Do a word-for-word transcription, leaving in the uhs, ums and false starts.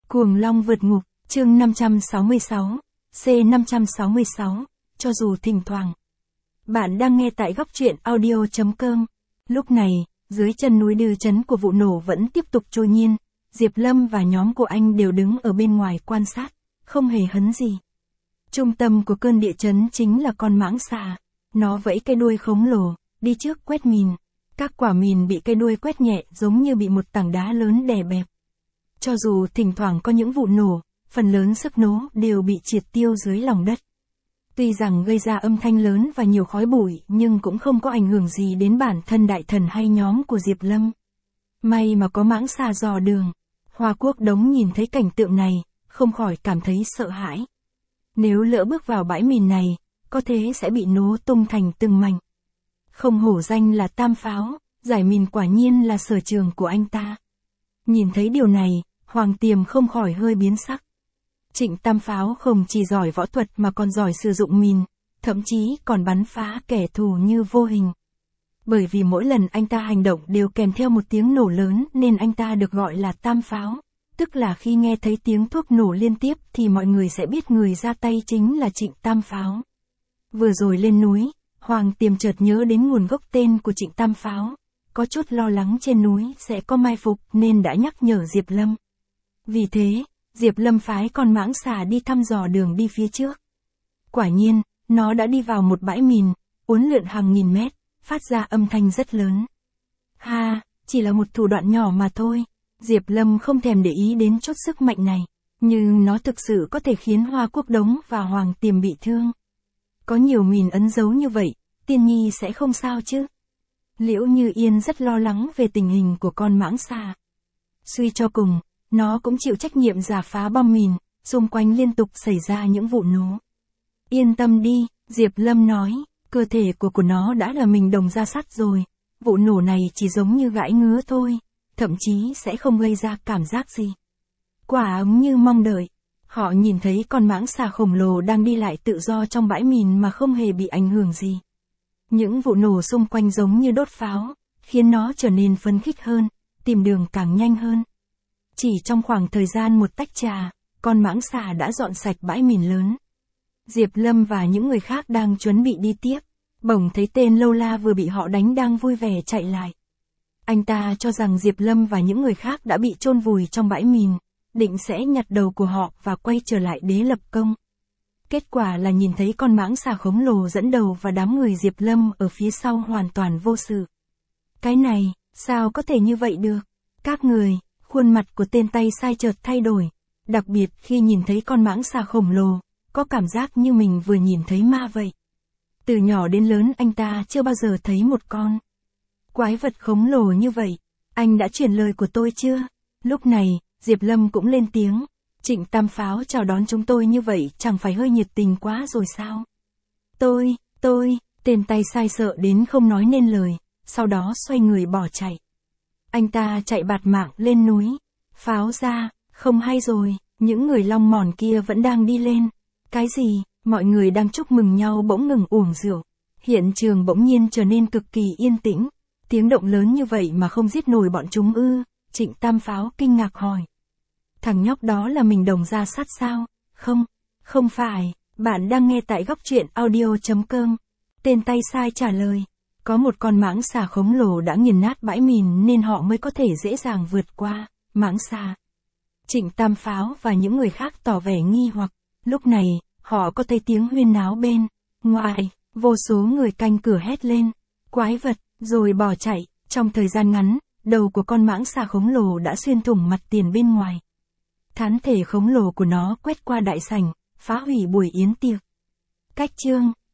Cuồng long vượt ngục, chương năm trăm sáu mươi sáu, C năm trăm sáu mươi sáu, cho dù thỉnh thoảng. Bạn đang nghe tại góc truyện audio chấm com. Lúc này, dưới chân núi Đư Chấn của vụ nổ vẫn tiếp tục trôi nhiên, Diệp Lâm và nhóm của anh đều đứng ở bên ngoài quan sát, không hề hấn gì. Trung tâm của cơn địa chấn chính là con mãng xà. Nó vẫy cây đuôi khổng lồ, đi trước quét mìn. Các quả mìn bị cây đuôi quét nhẹ giống như bị một tảng đá lớn đè bẹp. Cho dù thỉnh thoảng có những vụ nổ, phần lớn sức nổ đều bị triệt tiêu dưới lòng đất. Tuy rằng gây ra âm thanh lớn và nhiều khói bụi nhưng cũng không có ảnh hưởng gì đến bản thân đại thần hay nhóm của Diệp Lâm. May mà có mãng xà dò đường. Hoa Quốc Đống nhìn thấy cảnh tượng này, không khỏi cảm thấy sợ hãi. Nếu lỡ bước vào bãi mìn này, có thể sẽ bị nổ tung thành từng mảnh. Không hổ danh là tam pháo, giải mìn quả nhiên là sở trường của anh ta. Nhìn thấy điều này, Hoàng Tiềm không khỏi hơi biến sắc. Trịnh Tam Pháo không chỉ giỏi võ thuật mà còn giỏi sử dụng mìn, thậm chí còn bắn phá kẻ thù như vô hình. Bởi vì mỗi lần anh ta hành động đều kèm theo một tiếng nổ lớn nên anh ta được gọi là Tam Pháo, tức là khi nghe thấy tiếng thuốc nổ liên tiếp thì mọi người sẽ biết người ra tay chính là Trịnh Tam Pháo. Vừa rồi lên núi, Hoàng Tiềm chợt nhớ đến nguồn gốc tên của Trịnh Tam Pháo, có chút lo lắng trên núi sẽ có mai phục nên đã nhắc nhở Diệp Lâm. Vì thế, Diệp Lâm phái con mãng xà đi thăm dò đường đi phía trước. Quả nhiên, nó đã đi vào một bãi mìn, uốn lượn hàng nghìn mét, phát ra âm thanh rất lớn. Ha, chỉ là một thủ đoạn nhỏ mà thôi. Diệp Lâm không thèm để ý đến chút sức mạnh này, nhưng nó thực sự có thể khiến Hoa Quốc Đống và Hoàng Tiềm bị thương. Có nhiều mìn ấn dấu như vậy, Tiên Nhi sẽ không sao chứ? Liễu Như Yên rất lo lắng về tình hình của con mãng xà. Suy cho cùng, nó cũng chịu trách nhiệm rà phá bom mìn, xung quanh liên tục xảy ra những vụ nổ. Yên tâm đi, Diệp Lâm nói, cơ thể của của nó đã là mình đồng ra sắt rồi, vụ nổ này chỉ giống như gãi ngứa thôi, thậm chí sẽ không gây ra cảm giác gì. Quả ống như mong đợi, họ nhìn thấy con mãng xà khổng lồ đang đi lại tự do trong bãi mìn mà không hề bị ảnh hưởng gì. Những vụ nổ xung quanh giống như đốt pháo, khiến nó trở nên phấn khích hơn, tìm đường càng nhanh hơn. Chỉ trong khoảng thời gian một tách trà, con mãng xà đã dọn sạch bãi mìn lớn. Diệp Lâm và những người khác đang chuẩn bị đi tiếp, bỗng thấy tên Lâu La vừa bị họ đánh đang vui vẻ chạy lại. Anh ta cho rằng Diệp Lâm và những người khác đã bị chôn vùi trong bãi mìn, định sẽ nhặt đầu của họ và quay trở lại đế lập công. Kết quả là nhìn thấy con mãng xà khổng lồ dẫn đầu và đám người Diệp Lâm ở phía sau hoàn toàn vô sự. Cái này, sao có thể như vậy được? Các người, khuôn mặt của tên tay sai chợt thay đổi, đặc biệt khi nhìn thấy con mãng xà khổng lồ, có cảm giác như mình vừa nhìn thấy ma vậy. Từ nhỏ đến lớn anh ta chưa bao giờ thấy một con quái vật khổng lồ như vậy. Anh đã truyền lời của tôi chưa? Lúc này, Diệp Lâm cũng lên tiếng. Trịnh Tam Pháo chào đón chúng tôi như vậy chẳng phải hơi nhiệt tình quá rồi sao? Tôi, tôi, tên tay sai sợ đến không nói nên lời, sau đó xoay người bỏ chạy. Anh ta chạy bạt mạng lên núi. Pháo ra, không hay rồi, những người long mòn kia vẫn đang đi lên. Cái gì, mọi người đang chúc mừng nhau bỗng ngừng uống rượu. Hiện trường bỗng nhiên trở nên cực kỳ yên tĩnh. Tiếng động lớn như vậy mà không giết nổi bọn chúng ư? Trịnh Tam Pháo kinh ngạc hỏi. Thằng nhóc đó là mình đồng ra sắt sao? Không, không phải, bạn đang nghe tại góc truyện audio chấm com. Tên tay sai trả lời. Có một con mãng xà khổng lồ đã nghiền nát bãi mìn nên họ mới có thể dễ dàng vượt qua. Mãng xà. Trịnh Tam Pháo và những người khác tỏ vẻ nghi hoặc. Lúc này, họ có thấy tiếng huyên náo bên ngoài, vô số người canh cửa hét lên. Quái vật, rồi bỏ chạy. Trong thời gian ngắn, đầu của con mãng xà khổng lồ đã xuyên thủng mặt tiền bên ngoài. Thán thể khổng lồ của nó quét qua đại sảnh, phá hủy buổi yến tiệc. Cách chương